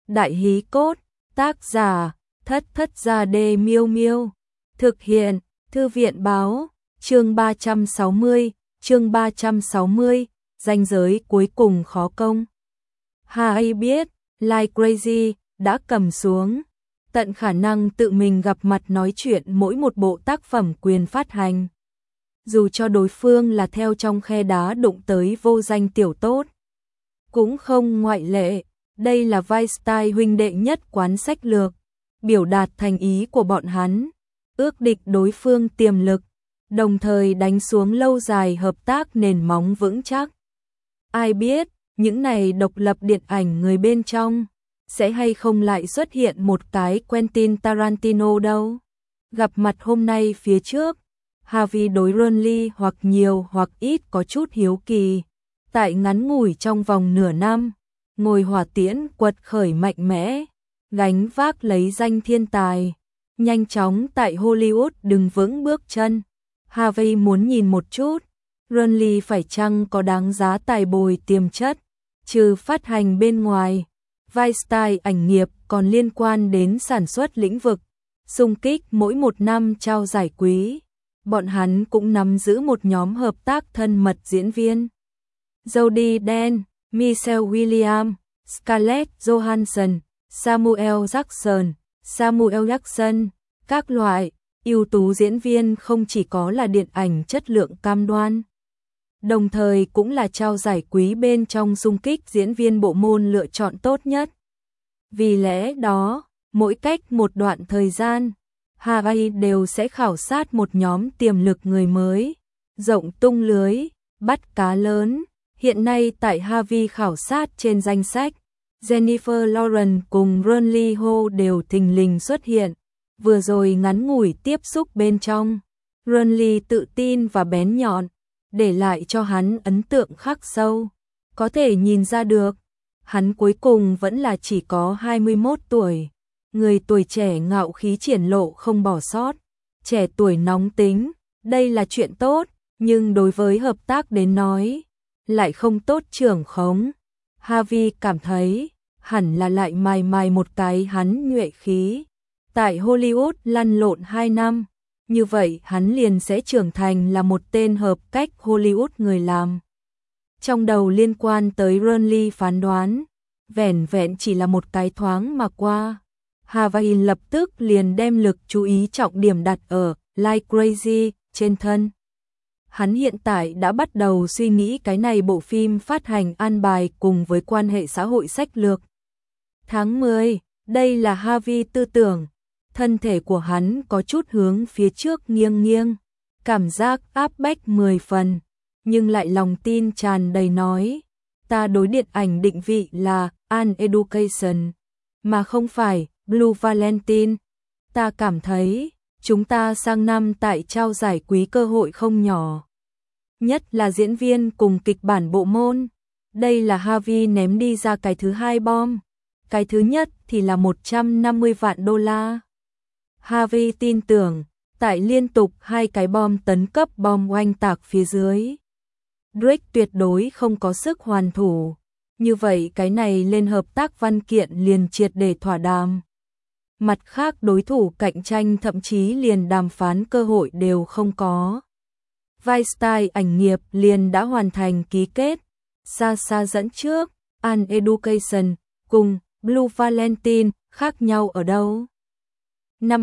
Đại hí cốt, tác giả, Thất Thất Gia Đê Miêu Miêu. Thực hiện, Thư viện báo, chương 360, ranh giới cuối cùng khó công. Ai biết, Like Crazy đã cầm xuống, tận khả năng tự mình gặp mặt nói chuyện mỗi một bộ tác phẩm quyền phát hành. Dù cho đối phương là theo trong khe đá đụng tới vô danh tiểu tốt, cũng không ngoại lệ. Đây là vai style huynh đệ nhất quán sách lược, biểu đạt thành ý của bọn hắn, ước định đối phương tiềm lực, đồng thời đánh xuống lâu dài hợp tác nền móng vững chắc. Ai biết, những này độc lập điện ảnh người bên trong, sẽ hay không lại xuất hiện một cái Quentin Tarantino đâu. Gặp mặt hôm nay phía trước, Harvey đối Ronly hoặc nhiều hoặc ít có chút hiếu kỳ. Tại ngắn ngủi trong vòng nửa năm, ngồi hỏa tiễn quật khởi mạnh mẽ, gánh vác lấy danh thiên tài, nhanh chóng tại Hollywood đứng vững bước chân. Harvey muốn nhìn một chút, Ronly phải chăng có đáng giá tài bồi tiềm chất, trừ phát hành bên ngoài, vai style ảnh nghiệp còn liên quan đến sản xuất lĩnh vực, xung kích mỗi một năm trao giải quý. Bọn hắn cũng nắm giữ một nhóm hợp tác thân mật diễn viên. Jodie Dench, Michelle Williams, Scarlett Johansson, Samuel Jackson, các loại ưu tú diễn viên không chỉ có là điện ảnh chất lượng cam đoan, đồng thời cũng là trao giải quý bên trong xung kích diễn viên bộ môn lựa chọn tốt nhất. Vì lẽ đó, mỗi cách một đoạn thời gian, Harvey đều sẽ khảo sát một nhóm tiềm lực người mới, rộng tung lưới, bắt cá lớn. Hiện nay tại Harvey khảo sát trên danh sách, Jennifer Lawrence cùng Ronly Ho đều thình lình xuất hiện. Vừa rồi ngắn ngủi tiếp xúc bên trong, Ronly tự tin và bén nhọn, để lại cho hắn ấn tượng khắc sâu. Có thể nhìn ra được, hắn cuối cùng vẫn là chỉ có 21 tuổi. Người tuổi trẻ ngạo khí triển lộ không bỏ sót, trẻ tuổi nóng tính, đây là chuyện tốt, nhưng đối với hợp tác đến nói, lại không tốt trưởng khống. Harvey cảm thấy, hẳn là lại mài một cái hắn nhuệ khí. Tại Hollywood lăn lộn 2 năm, như vậy hắn liền sẽ trưởng thành là một tên hợp cách Hollywood người làm. Trong đầu liên quan tới Ronly phán đoán, vẻn vẹn chỉ là một cái thoáng mà qua. Harvey lập tức liền đem lực chú ý trọng điểm đặt ở Like Crazy trên thân. Hắn hiện tại đã bắt đầu suy nghĩ cái này bộ phim phát hành an bài cùng với quan hệ xã hội sách lược. Tháng 10, đây là Harvey tư tưởng. Thân thể của hắn có chút hướng phía trước nghiêng, cảm giác áp bách 10 phần, nhưng lại lòng tin tràn đầy nói, ta đối điện ảnh định vị là An Education, mà không phải Blue Valentine. Ta cảm thấy, chúng ta sang năm tại trao giải quý cơ hội không nhỏ. Nhất là diễn viên cùng kịch bản bộ môn. Đây là Harvey ném đi ra cái thứ hai bom. Cái thứ nhất thì là 150 vạn đô la. Harvey tin tưởng, tại liên tục hai cái bom tấn cấp bom oanh tạc phía dưới, Drake tuyệt đối không có sức hoàn thủ. Như vậy cái này lên hợp tác văn kiện liền triệt để thỏa đàm. Mặt khác đối thủ cạnh tranh thậm chí liền đàm phán cơ hội đều không có. Vai style ảnh nghiệp liền đã hoàn thành ký kết, xa dẫn trước. An Education cùng Blue Valentine khác nhau ở đâu? Năm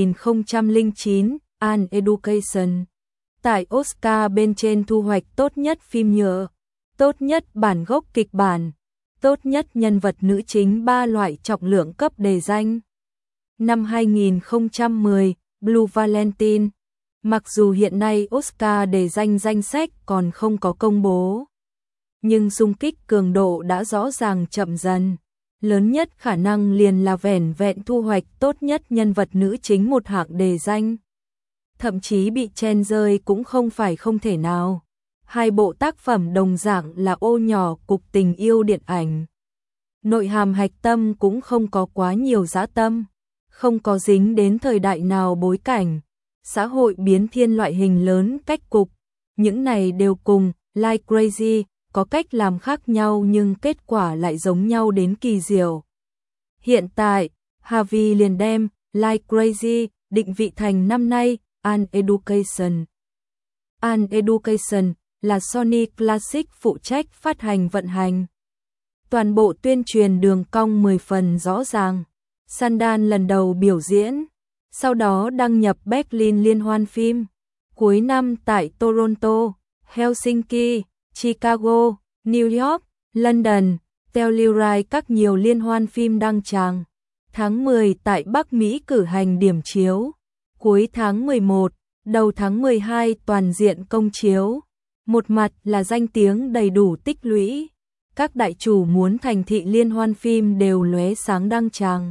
2009, An Education tại Oscar bên trên thu hoạch tốt nhất phim nhựa, tốt nhất bản gốc kịch bản, tốt nhất nhân vật nữ chính 3 loại trọng lượng cấp đề danh. Năm 2010, Blue Valentine, mặc dù hiện nay Oscar đề danh danh sách còn không có công bố, nhưng xung kích cường độ đã rõ ràng chậm dần. Lớn nhất khả năng liền là vẻn vẹn thu hoạch tốt nhất nhân vật nữ chính một hạng đề danh. Thậm chí bị chen rơi cũng không phải không thể nào. Hai bộ tác phẩm đồng dạng là ô nhỏ cục tình yêu điện ảnh. Nội hàm hạch tâm cũng không có quá nhiều dã tâm, không có dính đến thời đại nào bối cảnh, xã hội biến thiên loại hình lớn cách cục. Những này đều cùng Like Crazy có cách làm khác nhau nhưng kết quả lại giống nhau đến kỳ diệu. Hiện tại, Harvey liền đem Like Crazy định vị thành năm nay An Education. An Education là Sony Classic phụ trách phát hành vận hành. Toàn bộ tuyên truyền đường cong 10 phần rõ ràng. Sundance lần đầu biểu diễn, sau đó đăng nhập Berlin liên hoan phim, cuối năm tại Toronto, Helsinki, Chicago, New York, London, Telluride các nhiều liên hoan phim đăng tràng. Tháng 10 tại Bắc Mỹ cử hành điểm chiếu, cuối tháng 11, đầu tháng 12 toàn diện công chiếu. Một mặt là danh tiếng đầy đủ tích lũy, các đại chủ muốn thành thị liên hoan phim đều lóe sáng đăng tràng.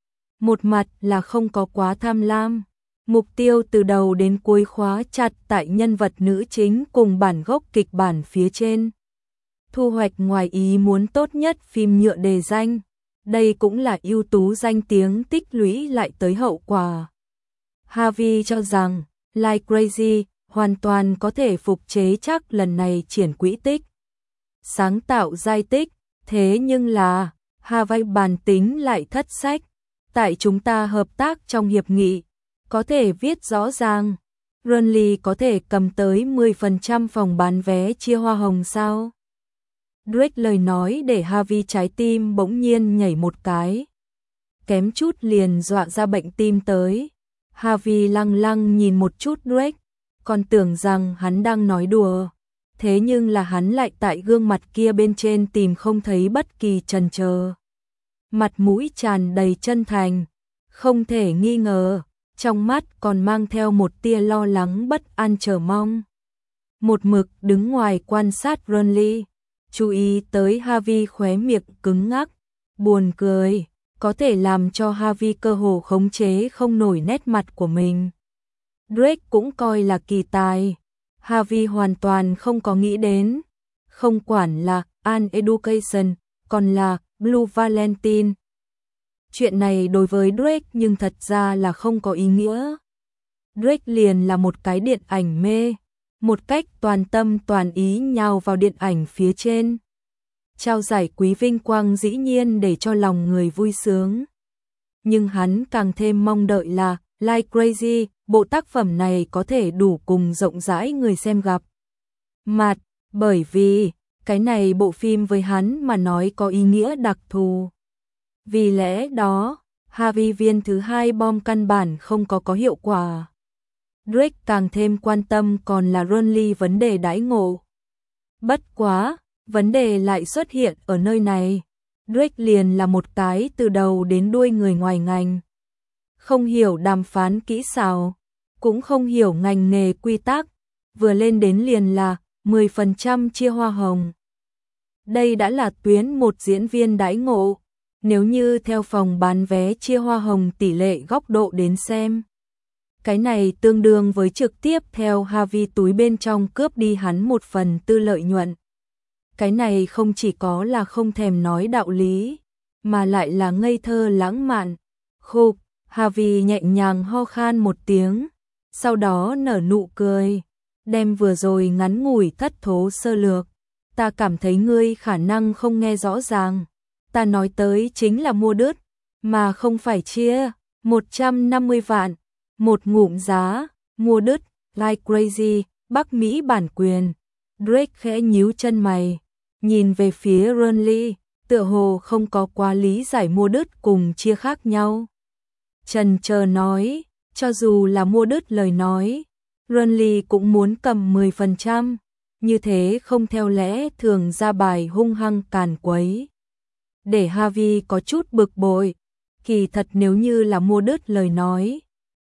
Một mặt là không có quá tham lam, mục tiêu từ đầu đến cuối khóa chặt tại nhân vật nữ chính cùng bản gốc kịch bản phía trên. Thu hoạch ngoài ý muốn tốt nhất phim nhựa đề danh, đây cũng là ưu tú danh tiếng tích lũy lại tới hậu quả. Harvey cho rằng, Like Crazy hoàn toàn có thể phục chế chắc lần này triển quỹ tích. Sáng tạo giai tích, thế nhưng là, Harvey bản tính lại thất sách. Tại chúng ta hợp tác trong hiệp nghị, có thể viết rõ ràng, Runley có thể cầm tới 10% phòng bán vé chia hoa hồng sao? Drake lời nói để Harvey trái tim bỗng nhiên nhảy một cái. Kém chút liền dọa ra bệnh tim tới. Harvey lăng lăng nhìn một chút Drake, còn tưởng rằng hắn đang nói đùa. Thế nhưng là hắn lại tại gương mặt kia bên trên tìm không thấy bất kỳ chần chờ. Mặt mũi tràn đầy chân thành, không thể nghi ngờ, trong mắt còn mang theo một tia lo lắng bất an chờ mong. Một mực đứng ngoài quan sát Runley, chú ý tới Harvey khóe miệng cứng ngắc, buồn cười, có thể làm cho Harvey cơ hồ khống chế không nổi nét mặt của mình. Drake cũng coi là kỳ tài, Harvey hoàn toàn không có nghĩ đến, không quản là An Education, còn là Blue Valentine. Chuyện này đối với Drake nhưng thật ra là không có ý nghĩa. Drake liền là một cái điện ảnh mê, một cách toàn tâm toàn ý nhào vào điện ảnh phía trên. Trao giải quý vinh quang dĩ nhiên để cho lòng người vui sướng. Nhưng hắn càng thêm mong đợi là Like Crazy, bộ tác phẩm này có thể đủ cùng rộng rãi người xem gặp mặt, bởi vì cái này bộ phim với hắn mà nói có ý nghĩa đặc thù. Vì lẽ đó, Harvey viên thứ hai bom căn bản không có hiệu quả. Drake càng thêm quan tâm còn là Runley vấn đề đãi ngộ. Bất quá, vấn đề lại xuất hiện ở nơi này. Drake liền là một cái từ đầu đến đuôi người ngoài ngành. Không hiểu đàm phán kỹ xảo, cũng không hiểu ngành nghề quy tắc, vừa lên đến liền là 10% chia hoa hồng. Đây đã là tuyến một diễn viên đãi ngộ, nếu như theo phòng bán vé chia hoa hồng tỷ lệ góc độ đến xem. Cái này tương đương với trực tiếp theo Harvey túi bên trong cướp đi hắn một phần tư lợi nhuận. Cái này không chỉ có là không thèm nói đạo lý, mà lại là ngây thơ lãng mạn. Khục, Harvey nhẹ nhàng ho khan một tiếng, sau đó nở nụ cười, đem vừa rồi ngắn ngủi thất thố sơ lược. Ta cảm thấy ngươi khả năng không nghe rõ ràng. Ta nói tới chính là mua đứt, mà không phải chia, 150 vạn, một ngụm giá, mua đứt, Like Crazy, Bắc Mỹ bản quyền. Drake khẽ nhíu chân mày, nhìn về phía Runley, tựa hồ không có quá lý giải mua đứt cùng chia khác nhau. Chần chờ nói, cho dù là mua đứt lời nói, Runley cũng muốn cầm 10%, như thế không theo lẽ thường ra bài hung hăng càn quấy. Để Harvey có chút bực bội, kỳ thật nếu như là mua đứt lời nói,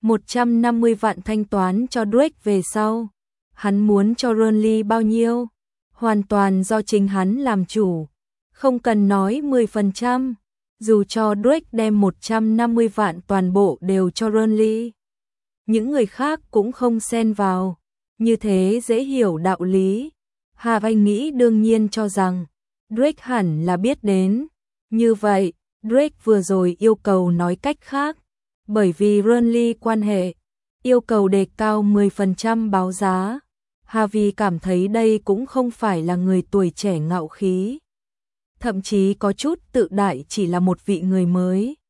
150 vạn thanh toán cho Drake về sau, hắn muốn cho Runley bao nhiêu, hoàn toàn do chính hắn làm chủ, không cần nói 10%, dù cho Drake đem 150 vạn toàn bộ đều cho Runley. Những người khác cũng không xen vào, như thế dễ hiểu đạo lý. Harvey nghĩ đương nhiên cho rằng, Drake hẳn là biết đến. Như vậy, Drake vừa rồi yêu cầu nói cách khác, bởi vì Runley quan hệ, yêu cầu đề cao 10% báo giá. Harvey cảm thấy đây cũng không phải là người tuổi trẻ ngạo khí. Thậm chí có chút tự đại chỉ là một vị người mới.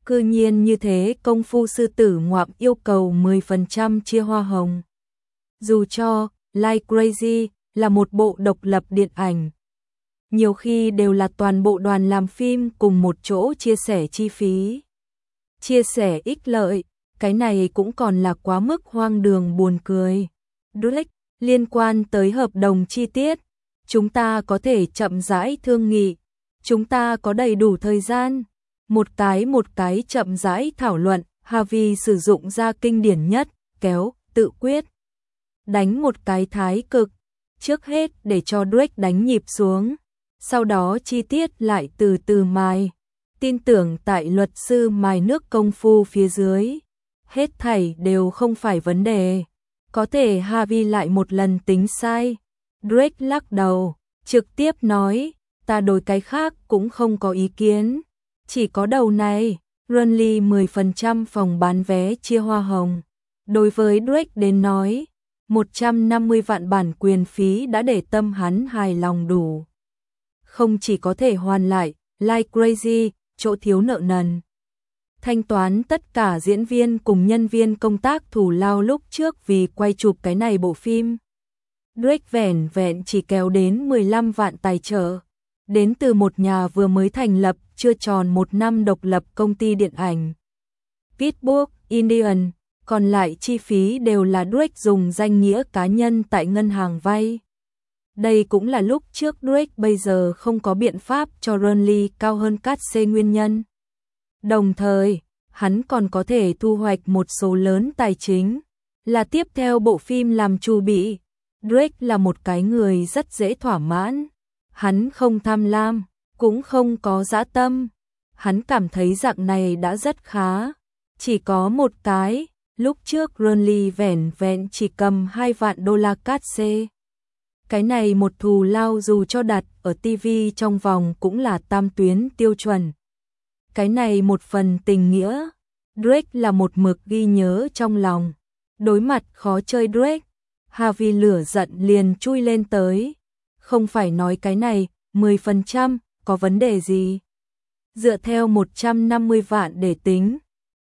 cư nhiên như thế, Công phu sư tử ngoạm yêu cầu 10% chia hoa hồng. Dù cho Like Crazy là một bộ độc lập điện ảnh, nhiều khi đều là toàn bộ đoàn làm phim cùng một chỗ chia sẻ chi phí, chia sẻ ích lợi, cái này cũng còn là quá mức hoang đường buồn cười. Drake, liên quan tới hợp đồng chi tiết, chúng ta có thể chậm rãi thương nghị, chúng ta có đầy đủ thời gian, một cái chậm rãi thảo luận. Harvey sử dụng ra kinh điển nhất, kéo, tự quyết, đánh một cái thái cực, trước hết để cho Drake đánh nhịp xuống, sau đó chi tiết lại từ từ mài, tin tưởng tại luật sư mài nước công phu phía dưới, hết thảy đều không phải vấn đề. Có thể Harvey lại một lần tính sai. Drake lắc đầu, trực tiếp nói, ta đối cái khác cũng không có ý kiến, chỉ có đầu này, Runley 10% phòng bán vé chia hoa hồng. Đối với Drake đến nói, 150 vạn bản quyền phí đã để tâm hắn hài lòng đủ. Không chỉ có thể hoàn lại Like Crazy, chỗ thiếu nợ nần, thanh toán tất cả diễn viên cùng nhân viên công tác thù lao lúc trước vì quay chụp cái này bộ phim. Drake vẻn vẹn chỉ kéo đến 15 vạn tài trợ, đến từ một nhà vừa mới thành lập chưa tròn 1 năm độc lập công ty điện ảnh Pittsburgh Indian, còn lại chi phí đều là Drake dùng danh nghĩa cá nhân tại ngân hàng vay. Đây cũng là lúc trước Drake bây giờ không có biện pháp cho Runley cao hơn cát xê nguyên nhân. Đồng thời, hắn còn có thể thu hoạch một số lớn tài chính, là tiếp theo bộ phim làm chu bị. Drake là một cái người rất dễ thỏa mãn, hắn không tham lam, cũng không có dã tâm, hắn cảm thấy dạng này đã rất khá. Chỉ có một cái, lúc trước Runley vẻn vẹn chỉ cầm 2 vạn đô la cát xê. Cái này một thù lao dù cho đặt ở TV trong vòng cũng là tam tuyến tiêu chuẩn. Cái này một phần tình nghĩa, Drake là một mực ghi nhớ trong lòng. Đối mặt khó chơi Drake, Harvey lửa giận liền chui lên tới. Không phải nói cái này, 10%, có vấn đề gì? Dựa theo 150 vạn để tính,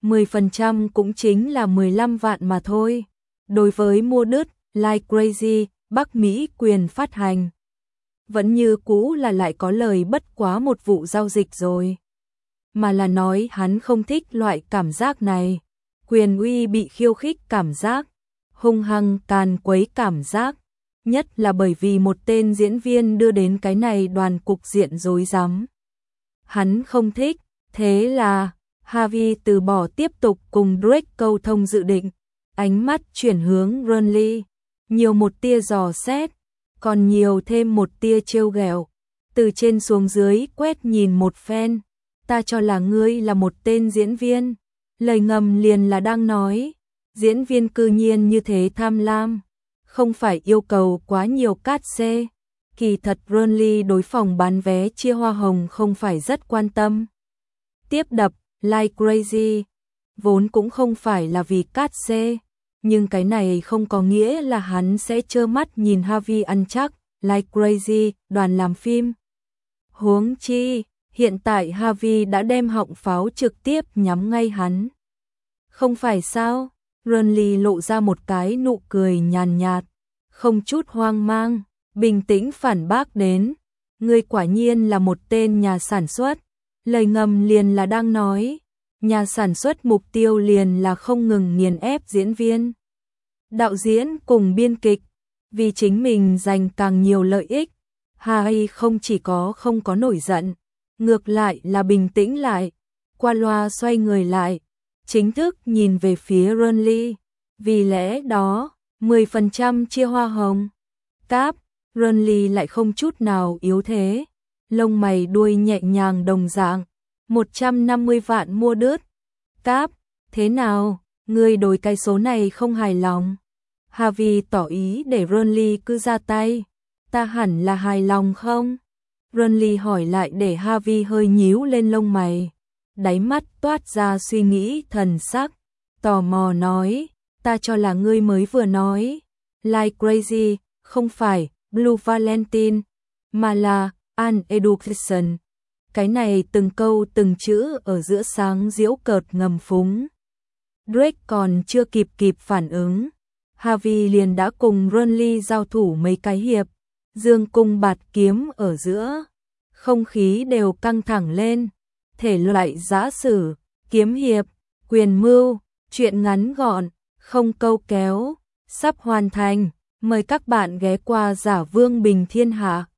10% cũng chính là 15 vạn mà thôi. Đối với mua đứt, Like Crazy, Bắc Mỹ quyền phát hành, vẫn như cũ là lại có lời bất quá một vụ giao dịch rồi. Mà là nói hắn không thích loại cảm giác này, quyền uy bị khiêu khích cảm giác, hung hăng càn quấy cảm giác, nhất là bởi vì một tên diễn viên đưa đến cái này đoàn cục diện rối rắm. Hắn không thích, thế là Harvey từ bỏ tiếp tục cùng Drake câu thông dự định, ánh mắt chuyển hướng Runley, nhiều một tia dò xét, còn nhiều thêm một tia trêu ghẹo, từ trên xuống dưới quét nhìn một phen. Ta cho là ngươi là một tên diễn viên, lời ngầm liền là đang nói, diễn viên cư nhiên như thế tham lam, không phải yêu cầu quá nhiều cát xê. Kỳ thật Runley đối phòng bán vé chia hoa hồng không phải rất quan tâm. Tiếp đập, Like Crazy, vốn cũng không phải là vì cát xê, nhưng cái này không có nghĩa là hắn sẽ trơ mắt nhìn Harvey ăn chắc, Like Crazy, đoàn làm phim. Huống chi, hiện tại Harvey đã đem họng pháo trực tiếp nhắm ngay hắn. Không phải sao? Runley lộ ra một cái nụ cười nhàn nhạt, không chút hoang mang, bình tĩnh phản bác đến. Ngươi quả nhiên là một tên nhà sản xuất. Lời ngầm liền là đang nói, nhà sản xuất mục tiêu liền là không ngừng nghiền ép diễn viên, đạo diễn cùng biên kịch, vì chính mình giành càng nhiều lợi ích. Harvey không chỉ không có nổi giận, ngược lại là bình tĩnh lại, qua loa xoay người lại, chính thức nhìn về phía Runley. Vì lẽ đó, 10% chia hoa hồng. Cáp, Runley lại không chút nào yếu thế, lông mày đuôi nhẹ nhàng đồng dạng, 150 vạn mua đứt. Cáp, thế nào, ngươi đối cái số này không hài lòng? Harvey tỏ ý để Runley cứ ra tay. Ta hẳn là hài lòng không? Runley hỏi lại để Harvey hơi nhíu lên lông mày, đáy mắt toát ra suy nghĩ thần sắc, tò mò nói, ta cho là ngươi mới vừa nói, Like Crazy, không phải Blue Valentine, mà là An Education. cái này từng câu từng chữ ở giữa sáng giễu cợt ngầm phúng. Drake còn chưa kịp phản ứng, Harvey liền đã cùng Renly giao thủ mấy cái hiệp, dương cung bạt kiếm ở giữa, không khí đều căng thẳng lên, thể loại giã sử, kiếm hiệp, quyền mưu, chuyện ngắn gọn, không câu kéo, sắp hoàn thành, mời các bạn ghé qua Giả Vương Bình Thiên Hạ.